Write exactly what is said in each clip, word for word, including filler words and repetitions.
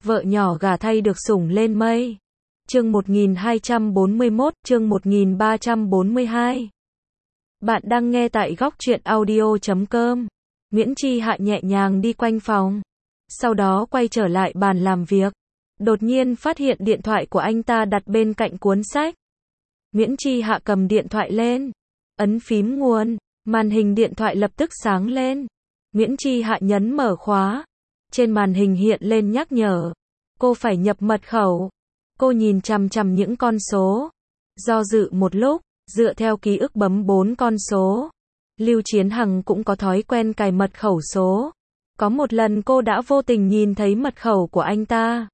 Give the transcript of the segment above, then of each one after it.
Vợ nhỏ gả thay được sủng lên mây. Chương một nghìn hai trăm bốn mươi mốt, chương một nghìn ba trăm bốn mươi hai. Bạn đang nghe tại góc truyện audio chấm com. Nguyễn Chi Hạ nhẹ nhàng đi quanh phòng, sau đó quay trở lại bàn làm việc. Đột nhiên phát hiện điện thoại của anh ta đặt bên cạnh cuốn sách. Nguyễn Chi Hạ cầm điện thoại lên, ấn phím nguồn, màn hình điện thoại lập tức sáng lên. Nguyễn Chi Hạ nhấn mở khóa. Trên màn hình hiện lên nhắc nhở, cô phải nhập mật khẩu. Cô nhìn chằm chằm những con số, do dự một lúc, dựa theo ký ức bấm bốn con số. Lưu Chiến Hằng cũng có thói quen cài mật khẩu số. Có một lần cô đã vô tình nhìn thấy mật khẩu của anh ta.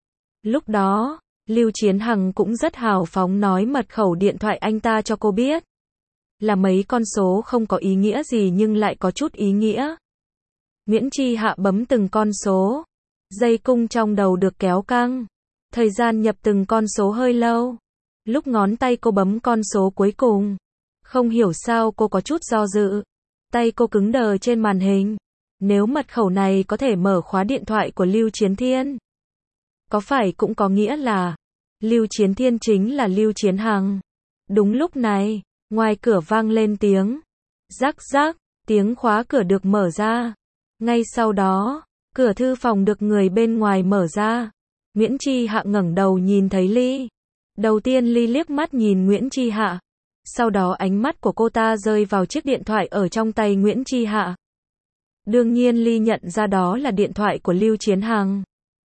Lúc đó, Lưu Chiến Hằng cũng rất hào phóng nói mật khẩu điện thoại anh ta cho cô biết. Là mấy con số không có ý nghĩa gì nhưng lại có chút ý nghĩa. Nguyễn Chi Hạ bấm từng con số. Dây cung trong đầu được kéo căng. Thời gian nhập từng con số hơi lâu. Lúc ngón tay cô bấm con số cuối cùng, không hiểu sao cô có chút do dự. Tay cô cứng đờ trên màn hình. Nếu mật khẩu này có thể mở khóa điện thoại của Lưu Chiến Thiên, có phải cũng có nghĩa là Lưu Chiến Thiên chính là Lưu Chiến Hằng? Đúng lúc này, ngoài cửa vang lên tiếng rắc rắc, tiếng khóa cửa được mở ra. Ngay sau đó, cửa thư phòng được người bên ngoài mở ra. Nguyễn Chi Hạ ngẩng đầu nhìn thấy Ly. Đầu tiên Ly liếc mắt nhìn Nguyễn Chi Hạ. Sau đó ánh mắt của cô ta rơi vào chiếc điện thoại ở trong tay Nguyễn Chi Hạ. Đương nhiên Ly nhận ra đó là điện thoại của Lưu Chiến Hằng.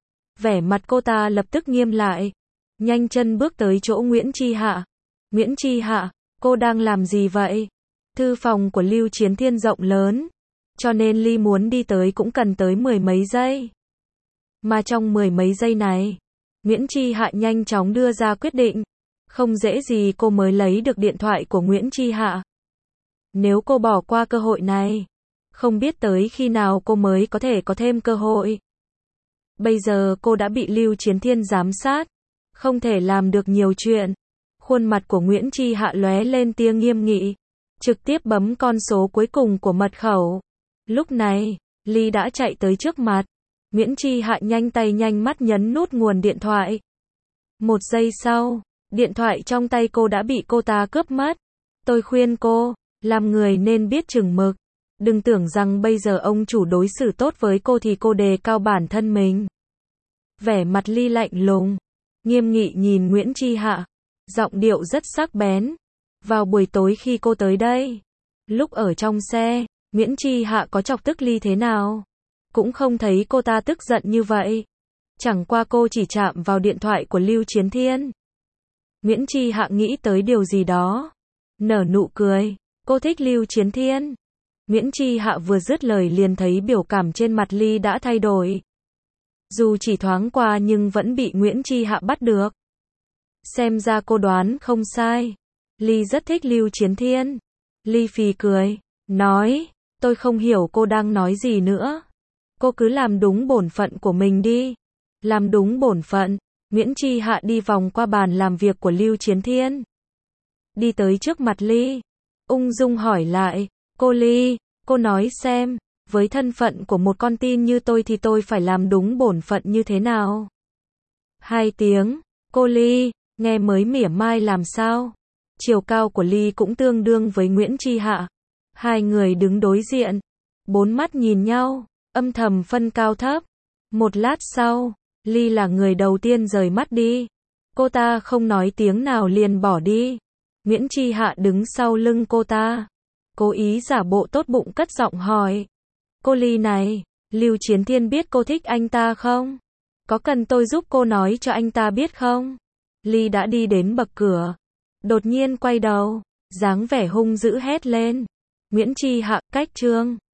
Vẻ mặt cô ta lập tức nghiêm lại. Nhanh chân bước tới chỗ Nguyễn Chi Hạ. Nguyễn Chi Hạ, cô đang làm gì vậy? Thư phòng của Lưu Chiến Thiên rộng lớn, cho nên Ly muốn đi tới cũng cần tới mười mấy giây. Mà trong mười mấy giây này, Nguyễn Chi Hạ nhanh chóng đưa ra quyết định. Không dễ gì cô mới lấy được điện thoại của Nguyễn Chi Hạ. Nếu cô bỏ qua cơ hội này, không biết tới khi nào cô mới có thể có thêm cơ hội. Bây giờ cô đã bị Lưu Chiến Thiên giám sát, không thể làm được nhiều chuyện. Khuôn mặt của Nguyễn Chi Hạ lóe lên tia nghiêm nghị, trực tiếp bấm con số cuối cùng của mật khẩu. Lúc này, Ly đã chạy tới trước mặt. Nguyễn Chi Hạ nhanh tay nhanh mắt nhấn nút nguồn điện thoại. Một giây sau, điện thoại trong tay cô đã bị cô ta cướp mất. Tôi khuyên cô, làm người nên biết chừng mực. Đừng tưởng rằng bây giờ ông chủ đối xử tốt với cô thì cô đề cao bản thân mình. Vẻ mặt Ly lạnh lùng, nghiêm nghị nhìn Nguyễn Chi Hạ, giọng điệu rất sắc bén. Vào buổi tối khi cô tới đây, lúc ở trong xe, Nguyễn Chi Hạ có chọc tức Ly thế nào? Cũng không thấy cô ta tức giận như vậy. Chẳng qua cô chỉ chạm vào điện thoại của Lưu Chiến Thiên. Nguyễn Chi Hạ nghĩ tới điều gì đó, nở nụ cười. Cô thích Lưu Chiến Thiên. Nguyễn Chi Hạ vừa dứt lời liền thấy biểu cảm trên mặt Ly đã thay đổi. Dù chỉ thoáng qua nhưng vẫn bị Nguyễn Chi Hạ bắt được. Xem ra cô đoán không sai. Ly rất thích Lưu Chiến Thiên. Ly phì cười, nói, tôi không hiểu cô đang nói gì nữa. Cô cứ làm đúng bổn phận của mình đi. Làm đúng bổn phận. Nguyễn Chi Hạ đi vòng qua bàn làm việc của Lưu Chiến Thiên. Đi tới trước mặt Ly. Ung dung hỏi lại, cô Ly, cô nói xem, với thân phận của một con tin như tôi thì tôi phải làm đúng bổn phận như thế nào? Hai tiếng, cô Ly, nghe mới mỉa mai làm sao? Chiều cao của Ly cũng tương đương với Nguyễn Chi Hạ. Hai người đứng đối diện, bốn mắt nhìn nhau, âm thầm phân cao thấp. Một lát sau, Ly là người đầu tiên rời mắt đi. Cô ta không nói tiếng nào liền bỏ đi. Nguyễn Chi Hạ đứng sau lưng cô ta, cố ý giả bộ tốt bụng cất giọng hỏi. Cô Ly này, Lưu Chiến Thiên biết cô thích anh ta không? Có cần tôi giúp cô nói cho anh ta biết không? Ly đã đi đến bậc cửa. Đột nhiên quay đầu, dáng vẻ hung dữ hét lên. Nguyễn Chi Hạ, cách trương.